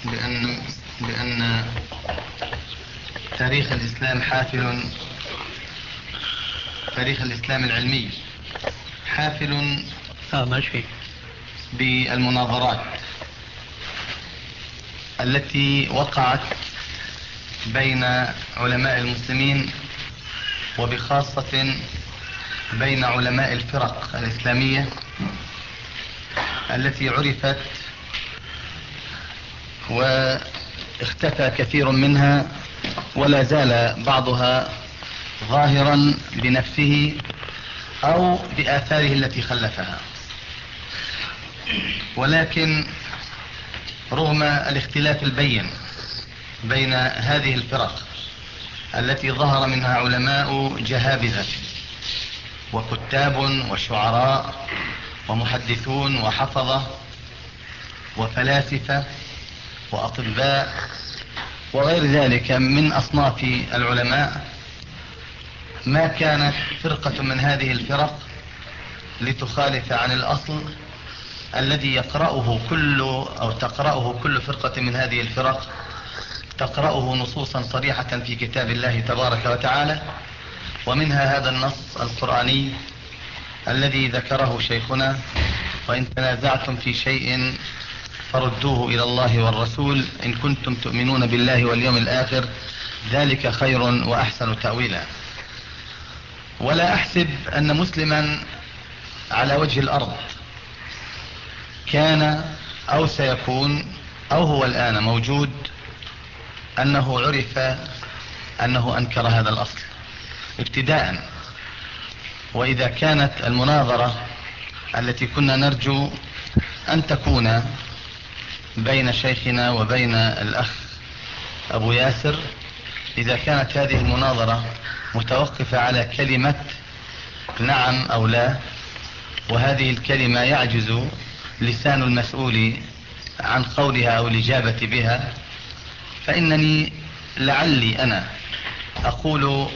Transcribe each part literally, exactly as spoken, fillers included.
بأن بأن تاريخ الإسلام حافل، تاريخ الإسلام العلمي حافل اه ماشي بالمناظرات التي وقعت بين علماء المسلمين، وبخاصة بين علماء الفرق الإسلامية التي عرفت واختفى كثير منها، ولا زال بعضها ظاهرا بنفسه أو بآثاره التي خلفها. ولكن رغم الاختلاف البين بين هذه الفرق التي ظهر منها علماء جهابذة وكتاب وشعراء ومحدثون وحفظة وفلاسفة وأطباء وغير ذلك من أصناف العلماء، ما كانت فرقة من هذه الفرق لتخالف عن الأصل الذي يقرأه كل أو تقرأه كل فرقة من هذه الفرق، تقرأه نصوصا صريحة في كتاب الله تبارك وتعالى، ومنها هذا النص القرآني الذي ذكره شيخنا: وإن تنازعتم في شيء فردوه إلى الله والرسول إن كنتم تؤمنون بالله واليوم الآخر ذلك خير وأحسن تأويلا. ولا أحسب أن مسلما على وجه الأرض كان أو سيكون أو هو الآن موجود أنه عرف أنه أنكر هذا الأصل ابتداء. وإذا كانت المناظرة التي كنا نرجو أن تكون بين شيخنا وبين الأخ أبو ياسر، إذا كانت هذه المناظرة متوقفة على كلمة نعم أو لا، وهذه الكلمة يعجز لسان المسؤول عن قولها أو الإجابة بها، فإنني لعلي أنا أقول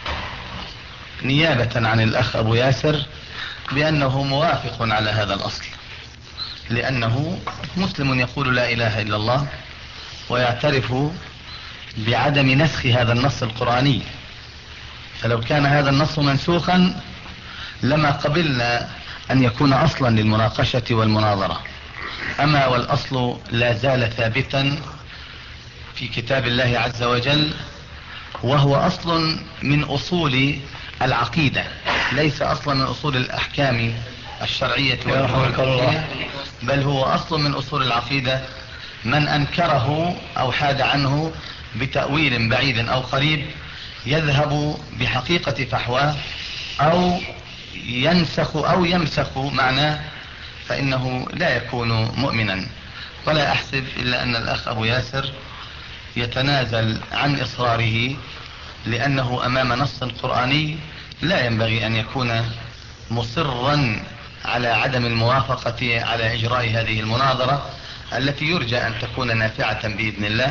نيابة عن الأخ أبو ياسر بأنه موافق على هذا الأصل، لأنه مسلم يقول لا إله إلا الله ويعترف بعدم نسخ هذا النص القرآني. فلو كان هذا النص منسوخا لما قبلنا أن يكون أصلا للمناقشة والمناظرة. أما والأصل لا زال ثابتا في كتاب الله عز وجل، وهو أصل من أصول العقيدة، ليس أصلا من أصول الأحكام الشرعية والفقهية، بل هو أصل من أصول العقيدة. من أنكره أو حاد عنه بتأويل بعيد أو قريب يذهب بحقيقة فحواه أو ينسخ أو يمسخ معناه، فإنه لا يكون مؤمنا. ولا أحسب إلا أن الأخ أبو ياسر يتنازل عن إصراره، لأنه أمام نص قرآني لا ينبغي أن يكون مصرا على عدم الموافقة على إجراء هذه المناظرة التي يرجى أن تكون نافعة بإذن الله،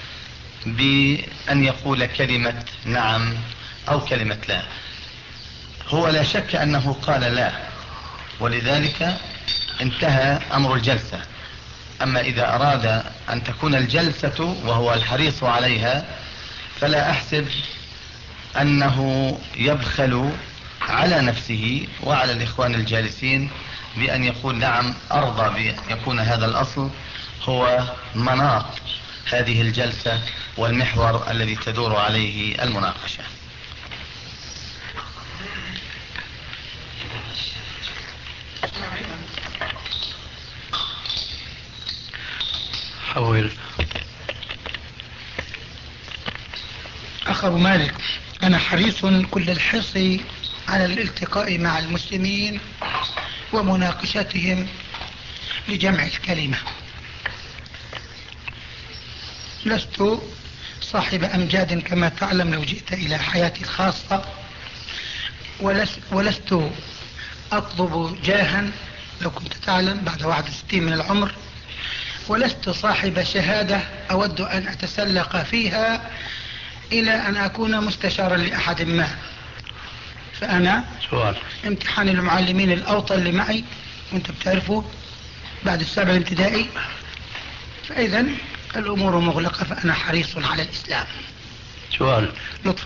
بأن يقول كلمة نعم أو كلمة لا. هو لا شك أنه قال لا، ولذلك انتهى أمر الجلسة. أما إذا أراد أن تكون الجلسة وهو الحريص عليها، فلا أحسب أنه يبخل على نفسه وعلى الإخوان الجالسين بأن يقول نعم أرضى بأن يكون هذا الأصل هو مناط هذه الجلسة والمحور الذي تدور عليه المناقشة. حول. أخ أبو مالك، أنا حريص كل الحرص على الالتقاء مع المسلمين ومناقشتهم لجمع الكلمة. لست صاحب أمجاد كما تعلم لو جئت إلى حياتي الخاصة، ولست أطلب جاها لو كنت تعلم بعد واحد وستين من العمر، ولست صاحب شهادة أود أن أتسلق فيها إلى أن أكون مستشارا لأحد ما. فأنا سؤال امتحان المعلمين الأوطن اللي معي وانت بتعرفه بعد السابع الابتدائي، فإذا الأمور مغلقة فأنا حريص على الإسلام. سؤال لطفا.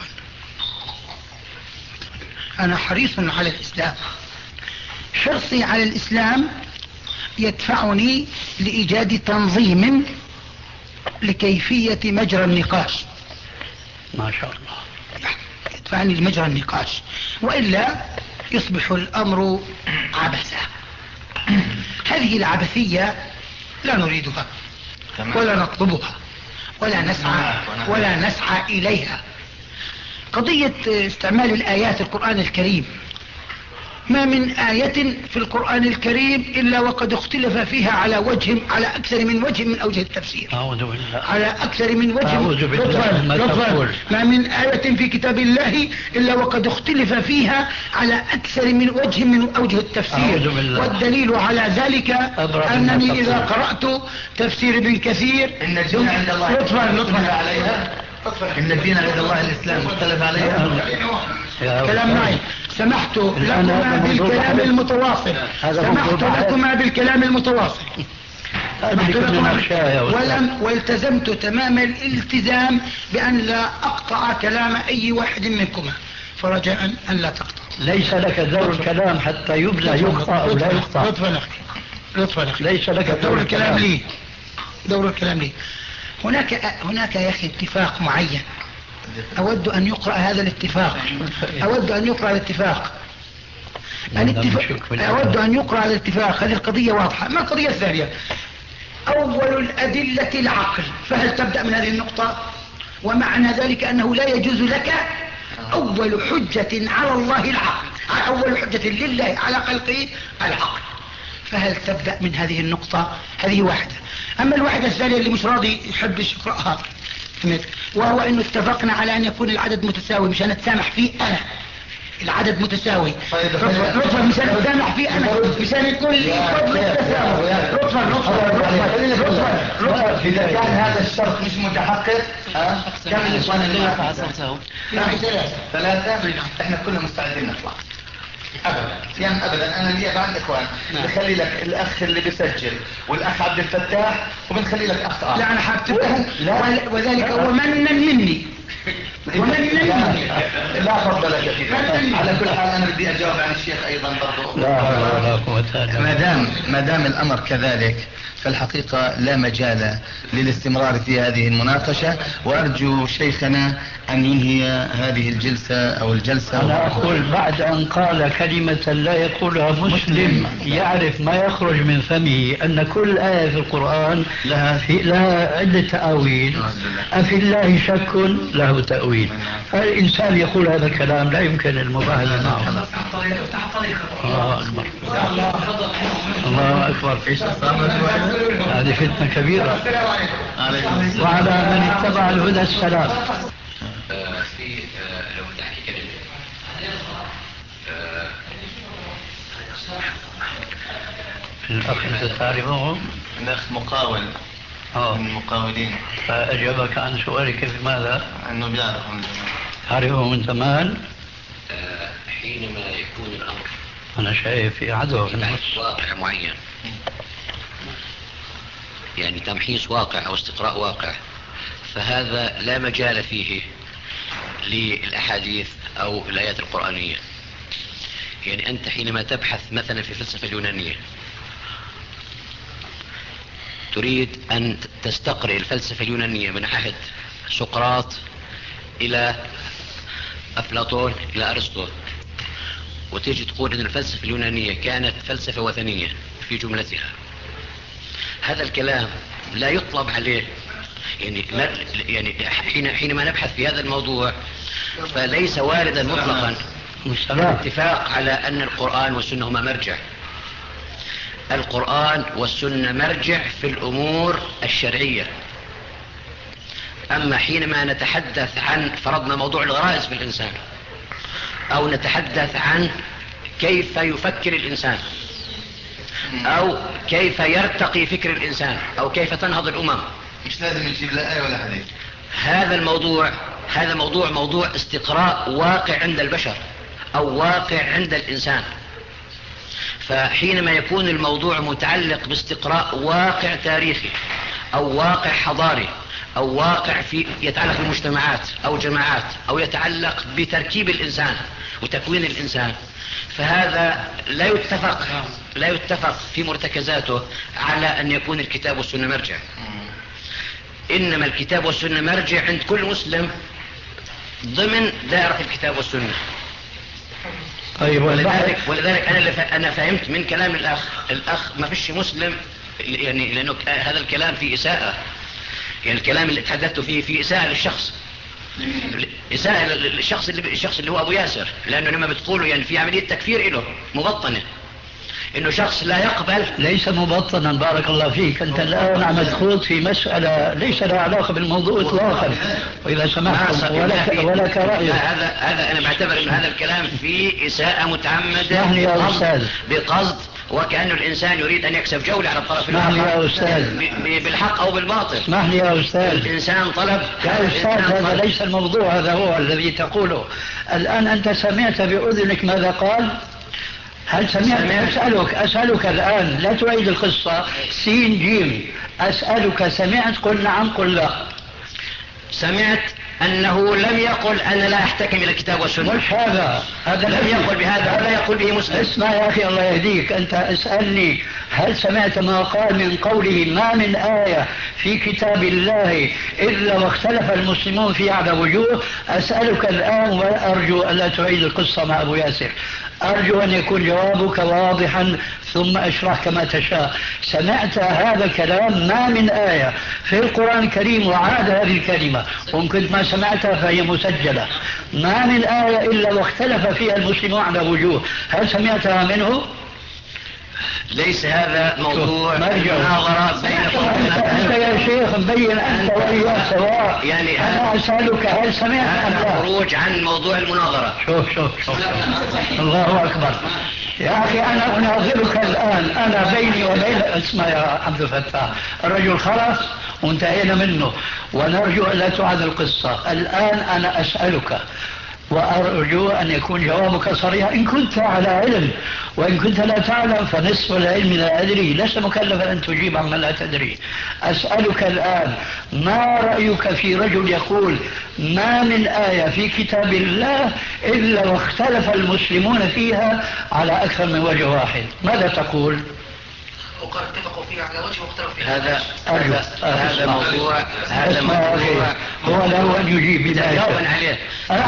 أنا حريص على الإسلام. حرصي على الإسلام يدفعني لإيجاد تنظيم لكيفية مجرى النقاش. ما شاء الله. يدفعني لمجرى النقاش، وإلا يصبح الأمر عبثا. هذه العبثية لا نريدها ولا نطلبها ولا نسعى ولا نسعى إليها. قضية استعمال الآيات القرآن الكريم، ما من آية في القرآن الكريم إلا وقد اختلف فيها على وجه على أكثر من وجه من أوجه التفسير. أعوذ بالله. على أكثر من وجه. أعوذ بالله ما تقول. ما من آية في كتاب الله إلا وقد اختلف فيها على أكثر من وجه من أوجه التفسير. والدليل على ذلك أنني إذا قرأت تفسير ابن كثير إن الدين عند الله لطفا لطفا عليها إن الدين عند الله الإسلام مختلف عليها. كلام معي. سمحت لكما بالكلام المتواصل. سمحت لكما بالكلام المتواصل. ولم والتزمت تمام الالتزام بأن لا أقطع كلام أي واحد منكما، فرجاء أن لا تقطع. ليس لك دور الكلام حتى يبنى يقطع أو لا يقطع. لطفا أخي لطفا أخي ليس لك دور الكلام لي. دور الكلام لي. هناك هناك يا أخي اتفاق معين، أود أن يقرأ هذا الاتفاق. أود أن يقرأ الاتفاق. الاتفاق. أود أن يقرأ الاتفاق. هذه القضية واضحة. ما القضية الثانية؟ أول الأدلة العقل، فهل تبدأ من هذه النقطة؟ ومعنى ذلك أنه لا يجوز لك أول حجة على الله العقل، أول حجة لله على خلقه العقل، فهل تبدأ من هذه النقطة؟ هذه واحدة. أما الواحدة الثانية اللي مش راضي يحبش يقرأها، وهو أنه اتفقنا على أن يكون العدد متساوي، مش هنتسامح فيه أنا. العدد متساوي. رطفا مش هنتسامح فيه أنا، مش هنكون لي فضل التساوي. رطفا رطفا رطفا إذا كان هذا الشرط مش متحقق، كم الإخوان اللي يقع صوته؟ ثلاثة. احنا كلنا مستعدين نطلع. ابدا يعني ابدا. انا لي بعض الاخوان بخلي لك الاخ اللي بيسجل والاخ عبد الفتاح وبنخلي لك اخ اخر. لا انا حابتبه وذلك هو منا مني ومنا مني. لا فضل لك فيه. على كل حال انا بدي اجاوب عن الشيخ ايضا برضه. ما دام ما دام الامر كذلك فالحقيقة لا مجال للاستمرار في هذه المناقشة، وأرجو شيخنا أن ينهي هذه الجلسة أو الجلسة. أنا أقول بعد أن قال كلمة لا يقولها مسلم يعرف ما يخرج من فمه أن كل آية في القرآن لها, في لها عدة تأويل. أفي الله شك له تأويل. الإنسان يقول هذا الكلام لا يمكن المباهلة معه. الله أكبر الله أكبر. هذه فتنة كبيرة. وعلى من اتبع الهدى السلام. في لو تحكي كلمة الأخ أنت تعرفه؟ الأخ مقاول من المقاولين. فأجابك عن سؤالك في ماذا؟ أنه بيعرف تعرفه من زمان؟ حينما يكون الأمر أنا شايف في عدو في واقع معين، يعني تمحيص واقع أو استقراء واقع، فهذا لا مجال فيه للأحاديث أو الآيات القرآنية. يعني أنت حينما تبحث مثلا في الفلسفة اليونانية تريد أن تستقرئ الفلسفة اليونانية من عهد سقراط إلى أفلاطون إلى أرسطو، وتيجي تقول أن الفلسفة اليونانية كانت فلسفة وثنية في جملتها. هذا الكلام لا يطلب عليه. يعني يعني حين حينما نبحث في هذا الموضوع فليس واردا مطلقا الاتفاق على أن القرآن والسنة هما مرجع. القرآن والسنة مرجع في الأمور الشرعية. أما حينما نتحدث عن فرضنا موضوع الغرائز في الإنسان، أو نتحدث عن كيف يفكر الإنسان، أو كيف يرتقي فكر الإنسان، أو كيف تنهض الأمم، مش لازم نجيب لا آية ولا حديث. هذا الموضوع هذا موضوع موضوع استقراء واقع عند البشر أو واقع عند الإنسان. فحينما يكون الموضوع متعلق باستقراء واقع تاريخي أو واقع حضاري أو واقع في يتعلق بالمجتمعات أو جماعات أو يتعلق بتركيب الإنسان وتكوين الإنسان، فهذا لا يتفق لا يتفق في مرتكزاته على أن يكون الكتاب والسنة مرجع. إنما الكتاب والسنة مرجع عند كل مسلم ضمن دائرة الكتاب والسنة. طيب ولذلك, ولذلك أنا أنا فهمت من كلام الأخ الأخ ما فيش مسلم، يعني لأنه هذا الكلام فيه إساءة، يعني الكلام اللي تحدثت فيه فيه إساءة للشخص، إساءة للشخص اللي الشخص اللي هو أبو ياسر، لأنه لما بتقولوا يعني في عملية تكفير له مبطنة، إنه شخص لا يقبل. ليس مبطنا بارك الله فيك، أنت الآن عم تخوض في مسألة ليس لها علاقة بالموضوع إطلاقا، وإذا سمحت ولك ولك رأي. هذا هذا أنا بعتبر إن هذا الكلام فيه إساءة متعمدة بقصد, بقصد وكأنه الإنسان يريد أن يكسب جولة على الطرف الآخر بالحق أو بالباطل. اسمح لي يا أستاذ. الإنسان طلب. يا أستاذ هذا ليس الموضوع، هذا هو الذي تقوله. الآن أنت سمعت بأذنك ماذا قال؟ هل سمعت؟ أسألك أسألك الآن، لا تعيد القصة. سين جيم أسألك، سمعت؟ قل نعم قل لا. سمعت أنه لم يقل أنا لا أحتكم إلى الكتاب والسنة. مش هذا هذا لم يقل بهذا ولا يقول به مسلم. اسمع يا أخي الله يهديك، أنت اسألني هل سمعت ما قال من قوله ما من آية في كتاب الله إلا واختلف المسلمون فيها على وجوه؟ أسألك الآن وأرجو ألا تعيد القصة مع أبو ياسر، أرجو أن يكون جوابك واضحا ثم اشرح كما تشاء. سمعت هذا الكلام ما من آية في القرآن الكريم، وعاد هذه الكلمة وإن كنت ما سمعتها فهي مسجلة، ما من آية إلا واختلف فيها المسلمون على وجوه، هل سمعتها منه؟ ليس هذا موضوع مناظرة بينكم. أنت يا شيخ مبين أنت وإياه سواء، يعني أنا أسألك هل سمعت هذا خروج عن موضوع المناظرة. شوف شوف شوف الله أكبر يا أخي، أنا أناظرك الآن، أنا بيني وبين اسمع يا عبد الفتاح، الرجل خلص وانتهينا منه، ونرجو أن لا تعاد القصة. الآن أنا أسألك وأرجو أن يكون جوابك صريحا، إن كنت على علم، وإن كنت لا تعلم فنصف العلم لا أدري، لست مكلفا أن تجيب عما لا تدري. أسألك الآن ما رأيك في رجل يقول ما من آية في كتاب الله إلا واختلف المسلمون فيها على أكثر من وجه واحد، ماذا تقول؟ وقد اتفقوا فيها على وجه واختلفوا فيها. هذا هذا هذا موضوع هذا موضوع هو له أن يجيب بلا جوابا عليه.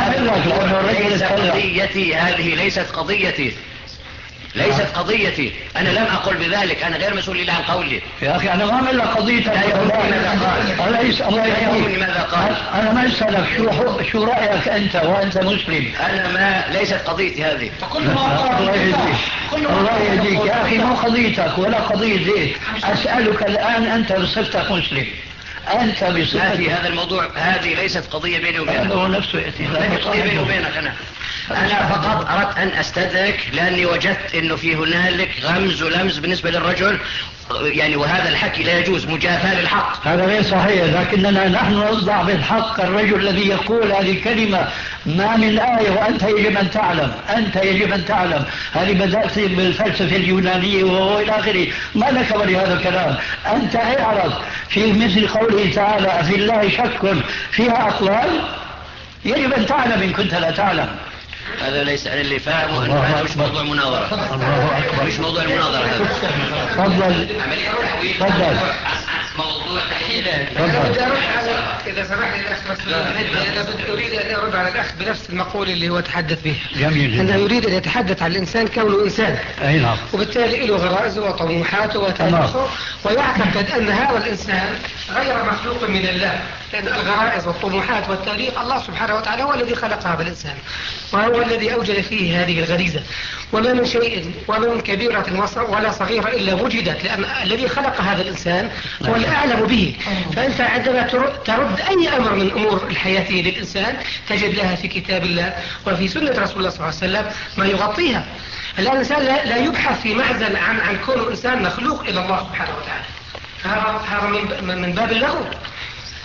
أنا ليس قضيتي هذه، ليست قضيتي ليست قضيتي، أنا لم أقل بذلك، أنا غير مسؤول إلا عن قولي. يا أخي أنا ما أعمل قضيتك. لا يهمني ماذا قال. ليس الله يهمني ماذا قال. أنا ما أسألك شو شو رأيك أنت وأنت مسلم. أنا ما ليست قضيتي هذه. الله يهديك الله يهديك يا أخي، مو قضيتك ولا قضية زيت. أسألك الآن أنت بصفتك مسلم، أنت بصفتك في هذا الموضوع، هذه ليست قضية بيني وبينك. هذا هو نفسه يأتي قضية بيني وبينك. أنا أنا فقط أردت أن أستدرك، لأني وجدت أنه في هنالك غمز ولمز بالنسبة للرجل، يعني وهذا الحكي لا يجوز، مجافاة للحق. هذا غير صحيح، لكننا نحن نصدع بالحق. الرجل الذي يقول هذه الكلمة ما من آية، وأنت يجب أن تعلم، أنت يجب أن تعلم هذه بدأت بالفلسفة اليونانية وهو إلى آخره، ما لك ولهذا الكلام. أنت اعرض في مثل قوله تعالى في الله شك فيها أقوال، يجب أن تعلم إن كنت لا تعلم. هذا ليس أنا اللي فاهمه، أنه هذا مش موضوع مناظرة. الله أكبر. مش موضوع المناظرة هذا. تفضل تفضل. موضوع أنا بدي أرد على، إذا سمح لي الأخ بس، أنا أريد أن أرد على الأخ بنفس المقولة اللي هو تحدث بها. جميل جدا. أنه يريد أن يتحدث عن الإنسان كونه إنسان. أي نعم. وبالتالي له غرائزه وطموحاته وتاريخه، ويعتقد أن هذا الإنسان غير مخلوق من الله، لأن الغرائز والطموحات والتاريخ الله سبحانه وتعالى هو الذي خلق هذا الإنسان، وهو الذي أوجد فيه هذه الغريزة. وما من شيء وما من كبيرة ولا صغيرة إلا وجدت، لأن الذي خلق هذا الإنسان هو الأعلم به. فأنت عندما ترد أي أمر من أمور الحياة للإنسان تجد لها في كتاب الله وفي سنة رسول الله صلى الله عليه وسلم ما يغطيها. الإنسان لا يبحث في معزل عن عن كونه إنسان مخلوق إلى الله سبحانه وتعالى، هذا من باب اللغو.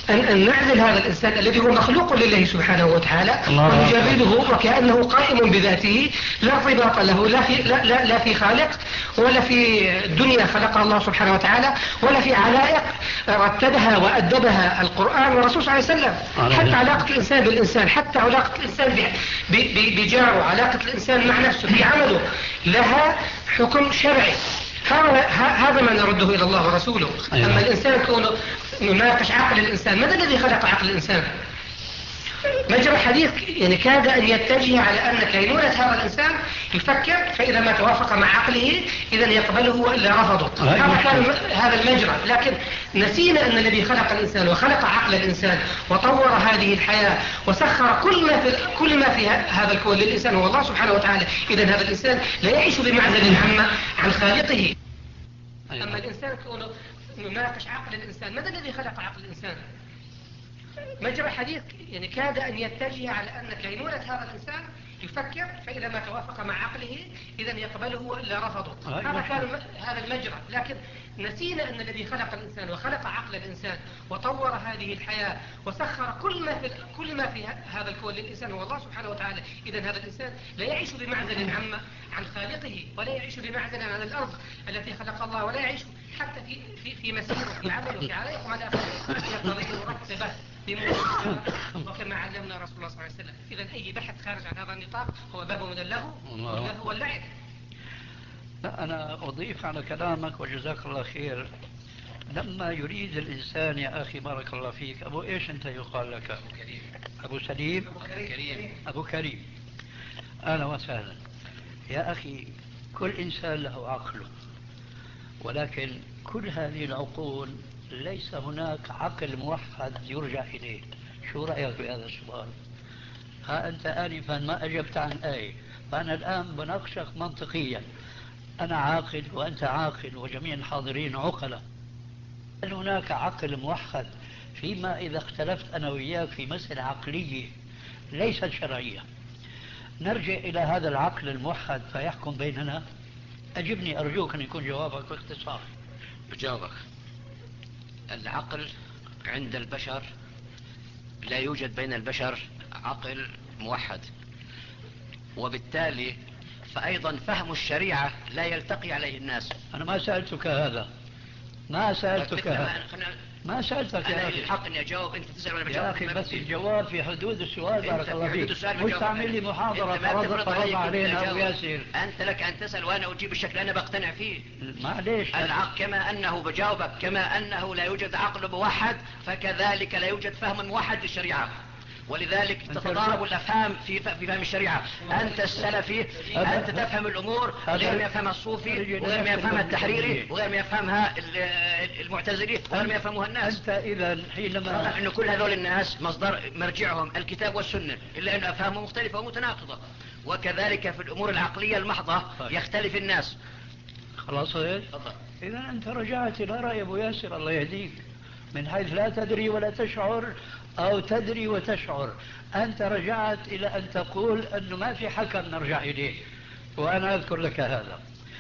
أن, أن نعزل هذا الإنسان الذي هو مخلوق لله سبحانه وتعالى ونجرده وكأنه قائم بذاته لا ارتباط له لا في, لا, لا, لا في خالق ولا في دنيا خلقها الله سبحانه وتعالى ولا في علائق رتبها وأدبها القرآن والرسول صلى الله عليه وسلم. حتى علاقة الإنسان بالإنسان، حتى علاقة الإنسان بجاره، علاقة الإنسان مع نفسه في عمله لها حكم شرعي. هذا ما نرده إلى الله ورسوله. أما الإنسان كونه نناقش عقل الإنسان، ماذا الذي خلق عقل الإنسان؟ مجرى الحديث يعني كاد أن يتجه على أن كينونة هذا الإنسان يفكر، فإذا ما توافق مع عقله إذا يقبله وإلا رفضه. هذا كان هذا المجرى، لكن نسينا أن الذي خلق الإنسان وخلق عقل الإنسان وطور هذه الحياة وسخر كل ما في كل ما في هذا الكون للإنسان هو الله سبحانه وتعالى. إذا هذا الإنسان لا يعيش بمعزل عن عن خالقه. أما الإنسان كونه نناقش عقل الإنسان، ماذا الذي خلق عقل الإنسان؟ مجرى الحديث يعني كاد أن يتجه على أن كينونة هذا الإنسان يفكر، فإذا ما توافق مع عقله إذا يقبله وإلا رفضه. هذا كان هذا المجرى، لكن نسينا أن الذي خلق الإنسان وخلق عقل الإنسان وطور هذه الحياة وسخر كل ما في كل ما في هذا الكون للإنسان هو الله سبحانه وتعالى. إذا هذا الإنسان لا يعيش بمعزل عن عن خالقه، ولا يعيش بمعزل عن الأرض التي خلق الله، ولا يعيش حتى في في في مسيره في عمله في عليه وعلى آخره. يقتضي مرتبة وكما علمنا رسول الله صلى الله عليه وسلم. إذا أي بحث خارج عن هذا النطاق هو باب من اللهو واللهو واللعب. لا، أنا أضيف على كلامك وجزاك الله خير. لما يريد الإنسان يا أخي بارك الله فيك، أبو إيش أنت يقال لك؟ أبو كريم. أبو سليم؟ أبو كريم. أبو كريم. أهلا وسهلا. يا أخي كل إنسان له عقله، ولكن كل هذه العقول ليس هناك عقل موحد يرجع إليه. شو رأيك بهذا السؤال؟ ها أنت آنفا ما أجبت عن آية، فأنا الآن بناقشك منطقيا. أنا عاقل وأنت عاقل وجميع الحاضرين عقلاء. هل هناك عقل موحد فيما إذا اختلفت أنا وياك في مسألة عقلية ليست شرعية نرجع إلى هذا العقل الموحد فيحكم بيننا؟ أجبني أرجوك أن يكون جوابك باختصار. بجاوبك. العقل عند البشر لا يوجد بين البشر عقل موحد، وبالتالي فأيضا فهم الشريعة لا يلتقي عليه الناس. أنا ما سألتك هذا، ما سألتك هذا، ما سألتك يا أخي. الحق إني أجاوب، أنت تسأل وأنا بجاوب يا أخي. بس الجواب في حدود السؤال بارك الله فيك، مش تعمل لي محاضرة فرض علينا أبو ياسر. أنت لك أن تسأل وأنا أجيب الشكل أنا بقتنع فيه. معليش. العقل كما أنه بجاوبك كما أنه لا يوجد عقل موحد فكذلك لا يوجد فهم موحد للشريعة، ولذلك تتضارب الأفهام في في فهم الشريعة. أنت السلفي أنت تفهم الأمور غير ما يفهمها الصوفي وغير ما يفهمها التحريري وغير ما يفهمها المعتزلي وغير ما يفهمها الناس. أنت إذا حينما أن كل هذول الناس مصدر مرجعهم الكتاب والسنة، إلا أن أفهامهم مختلفة ومتناقضة. وكذلك في الأمور العقلية المحضة يختلف الناس. خلاص هيك؟ إذا أنت رجعت إلى رأي أبو ياسر الله يهديك، من حيث لا تدري ولا تشعر أو تدري وتشعر. أنت رجعت إلى أن تقول أنه ما في حكم نرجع إليه، وأنا أذكر لك هذا.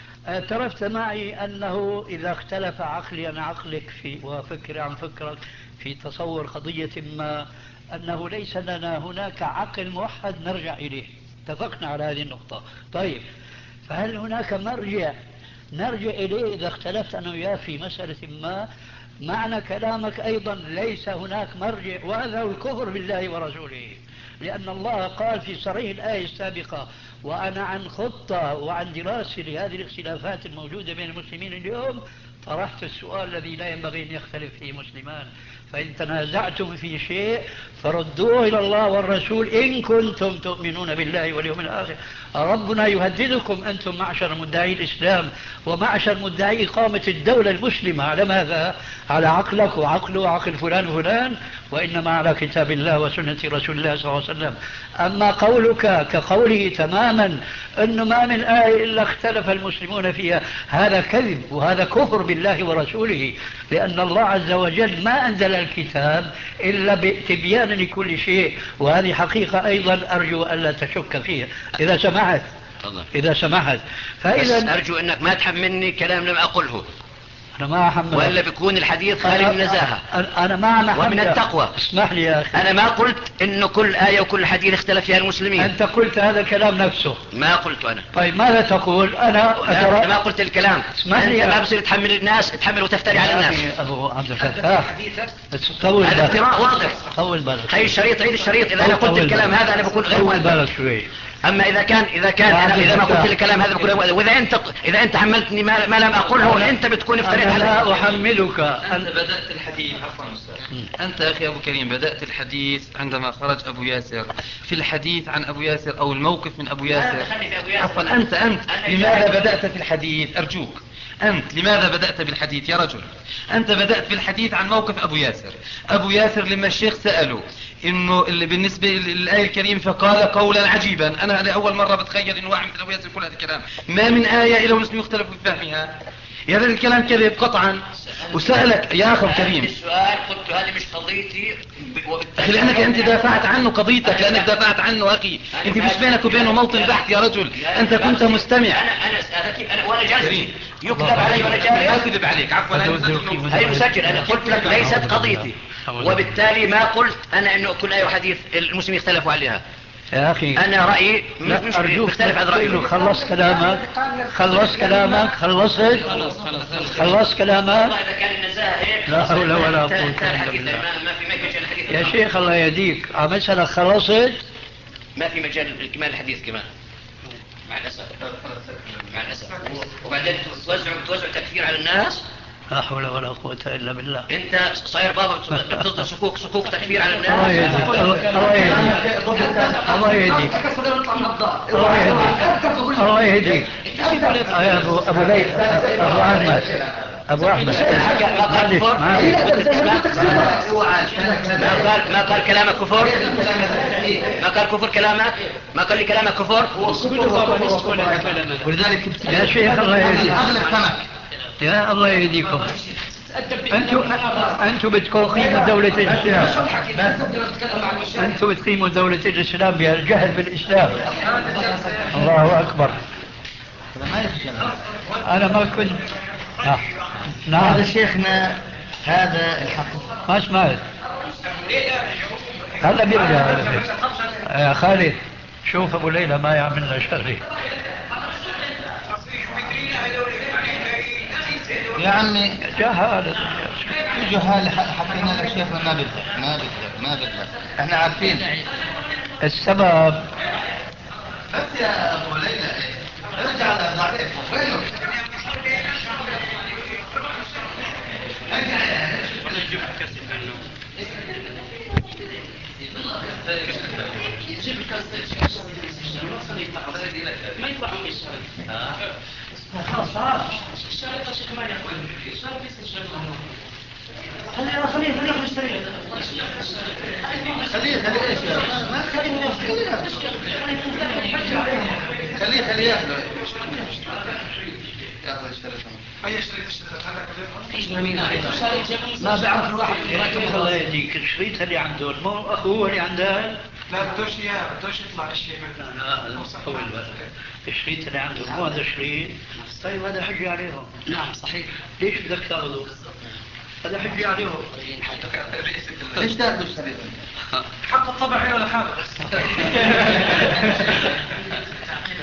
اعترفت معي أنه إذا اختلف عقلي عن عقلك في وفكري عن فكرك في تصور قضية ما، أنه ليس لنا هناك عقل موحد نرجع إليه. اتفقنا على هذه النقطة. طيب، فهل هناك مرجع نرجع إليه إذا اختلفت أنا وياه في مسألة ما؟ معنى كلامك أيضا ليس هناك مرجع، وهذا هو الكفر بالله ورسوله، لأن الله قال في صريح الآية السابقة: وأنا عن خطة وعن دراسة لهذه الاختلافات الموجودة بين المسلمين اليوم طرحت السؤال الذي لا ينبغي أن يختلف فيه مسلمان، فإن تنازعتم في شيء فردوه إلى الله والرسول إن كنتم تؤمنون بالله واليوم الآخر. ربنا يهددكم أنتم معشر مدعي الإسلام ومعشر مدعي إقامة الدولة المسلمة على ماذا؟ على عقلك وعقله وعقل فلان وفلان، وإنما على كتاب الله وسنة رسول الله صلى الله عليه وسلم. أما قولك كقوله تماما أنه ما من آية إلا اختلف المسلمون فيها، هذا كذب وهذا كفر بالله ورسوله، لأن الله عز وجل ما أنزل الكتاب إلا بتبيان لكل شيء، وهذه حقيقة أيضا أرجو ألا تشك فيها إذا سمحت. إذا سمحت فإذا أرجو أنك ما تحملني كلام لم أقله. أنا ما أحمل وإلا بيكون الحديث خالي من النزاهة أنا ما أنا ومن التقوى. اسمح لي يا أخي، أنا ما قلت إنه كل آية وكل حديث اختلف فيها المسلمين. أنت قلت هذا الكلام نفسه. ما قلت أنا. طيب ماذا تقول؟ أنا أترى... أنا ما قلت الكلام. اسمح لي أنت ما بصير تحمل الناس، تحمل وتفتري على الناس. أبو عبد الفتاح طول هذا افتراء واضح. طول بالك. هاي الشريط، عيد الشريط. إذا أنا قلت الكلام هذا أنا بكون غير طول بالك شوي. أما إذا كان إذا كان أنا إذا ما قلت الكلام هذا بكون، وإذا أنت إذا أنت حملتني ما, ما لم أقوله أنت بتكون افتريت على. لا أحملك. أنت بدأت الحديث. عفوا أستاذ. أنت يا أخي أبو كريم بدأت الحديث عندما خرج أبو ياسر في الحديث عن أبو ياسر أو الموقف من أبو ياسر. عفوا أنت أنت لماذا بدأت في الحديث؟ أرجوك أنت لماذا بدأت بالحديث يا رجل؟ أنت بدأت بالحديث عن موقف أبو ياسر. أبو ياسر لما الشيخ سأله إنه اللي بالنسبة للآية الكريمة فقال قولا عجيبا. أنا هذه أول مرة بتخيل إنه واحد مثل أبو ياسر كل هذا الكلام. ما من آية إلا والمسلمين يختلفوا في فهمها. يا هذا الكلام كذب قطعا. وسألك يا أخي كريم السؤال قلت هذه مش قضيتي، أخي لأنك أنت دافعت عنه قضيتك، لأنك دافعت عنه أخي. أنت مش بينك وبينه موطن بحث يا رجل، أنت كنت مستمع. أنا أنا سألتك أنا وأنا جالس يكذب علي وأنا جالس. ما كذب عليك عفوا. هي مسجل. أنا قلت لك ليست قضيتي، وبالتالي ما قلت أنا إنه كل آية وحديث المسلمين يختلفوا عليها. يا أخي أنا رأيي مش مختلف عن رأيه. خلص كلامك خلص كلامك خلصت خلص كلامك. إذا كان النزاهة هيك لا حول ولا قوة إلا بالله. ما في مجال الحديث يا شيخ الله يهديك، عم اسألك خلصت؟ ما في مجال كمان الحديث كمان مع الأسف مع الأسف. وبعدين توزعوا توزعوا تكفير على الناس. لا حول ولا قوة إلا بالله. أنت صاير بابا بتصدر صكوك صكوك تكفير على الناس. الله يهديك الله يهديك الله يهديك الله يهديك يا أبو أبو ليث أبو أحمد أبو أحمد ما قال كفر؟ ما قال ما قال كلامك كفر؟ ما قال كفر كلامك؟ ما قال لي كلامك كفر؟ ولذلك يا شيخ الله يهديك يا الله يهديكم. أنتم أنتم بتقيموا دولة الإسلام. أنتم بتقيموا دولة الإسلام بالجهل بالإسلام. الله أكبر. أنا ما كنت. آه. نعم. هذا شيخنا هذا الحق ما سمعت. هلا بيرجع يا خالد. شوف أبو ليلى ما يعملنا شري. يا عمي جهال جهال. حكينا لك شيخنا ما بدك ما بدك ما بدك احنا عارفين السبب. بس يا ابو ليلى ارجع لضعيف وينه؟ ما يطلعوا من الشارع. خلاص الشارع شيخ ما ياخذ الشارع بيستشهد خليه خليه خليه ياخذ الشريط. خليه خليه ايش ما خليه خليه خليه ياخذ ياخذ الشريط. اي شريط اشتريت ما بعرف الواحد الله يهديك. الشريط اللي عنده مو اخوه اللي عنده. لا بدوش اياه بدوش يطلع الشيء لا لا طول بالك. الشريط اللي عنده مو هذا الشريط. طيب هذا حجي عليهم. نعم صحيح. ليش بدك تاخذه؟ هذا حجي عليهم. ليش تاخذ الشريط؟ حق الطبع ولا حاجه.